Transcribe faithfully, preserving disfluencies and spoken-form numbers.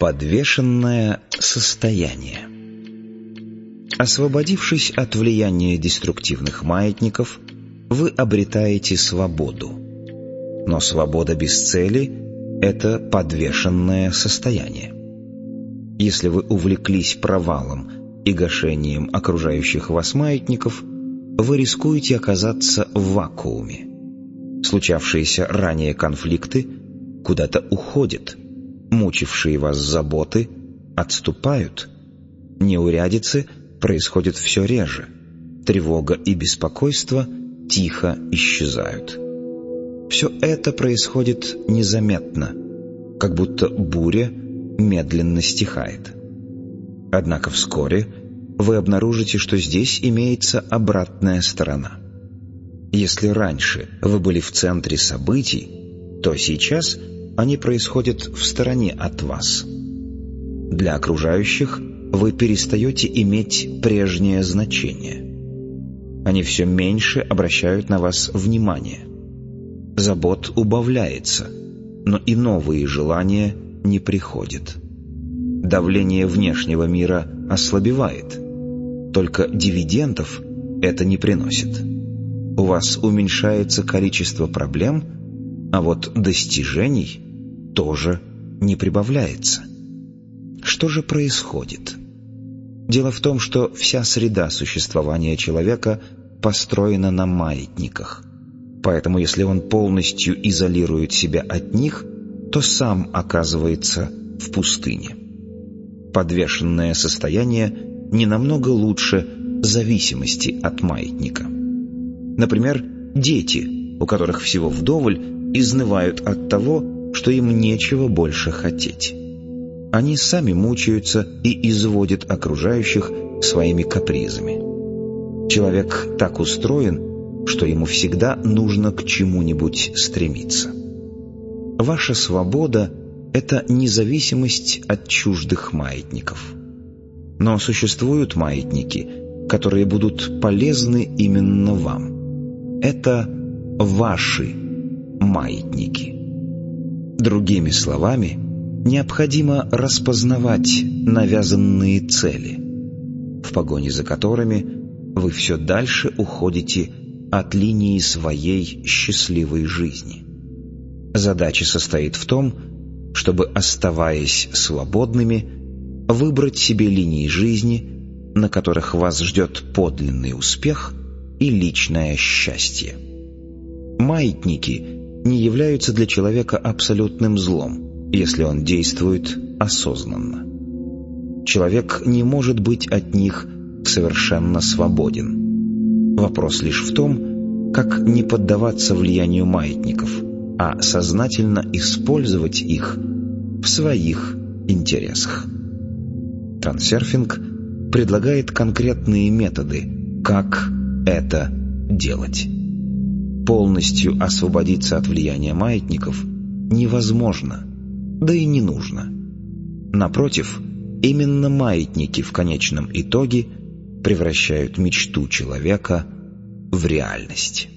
Подвешенное состояние. Освободившись от влияния деструктивных маятников, вы обретаете свободу. Но свобода без цели – это подвешенное состояние. Если вы увлеклись провалом и гашением окружающих вас маятников, вы рискуете оказаться в вакууме. Случавшиеся ранее конфликты куда-то уходят, мучившие вас заботы отступают, неурядицы происходят все реже, тревога и беспокойство тихо исчезают. Все это происходит незаметно, как будто буря медленно стихает. Однако вскоре вы обнаружите, что здесь имеется обратная сторона. Если раньше вы были в центре событий, то сейчас они происходят в стороне от вас. Для окружающих вы перестаете иметь прежнее значение. Они все меньше обращают на вас внимание. Забот убавляется, но и новые желания не приходят. Давление внешнего мира ослабевает. Только дивидендов это не приносит. У вас уменьшается количество проблем, а вот достижений тоже не прибавляется. Что же происходит? Дело в том, что вся среда существования человека построена на маятниках. Поэтому если он полностью изолирует себя от них, то сам оказывается в пустыне. Подвешенное состояние не намного лучше зависимости от маятника. Например, дети, у которых всего вдоволь, изнывают от того, что им нечего больше хотеть. Они сами мучаются и изводят окружающих своими капризами. Человек так устроен, что ему всегда нужно к чему-нибудь стремиться. Ваша свобода – это независимость от чуждых маятников. Но существуют маятники, которые будут полезны именно вам. Это ваши маятники. Другими словами, необходимо распознавать навязанные цели, в погоне за которыми вы все дальше уходите от линии своей счастливой жизни. Задача состоит в том, чтобы, оставаясь свободными, выбрать себе линии жизни, на которых вас ждет подлинный успех и личное счастье. Маятники не являются для человека абсолютным злом, если он действует осознанно. Человек не может быть от них совершенно свободен. Вопрос лишь в том, как не поддаваться влиянию маятников, а сознательно использовать их в своих интересах. Трансерфинг предлагает конкретные методы, как это делать. Полностью освободиться от влияния маятников невозможно, да и не нужно. Напротив, именно маятники в конечном итоге превращают мечту человека в реальность.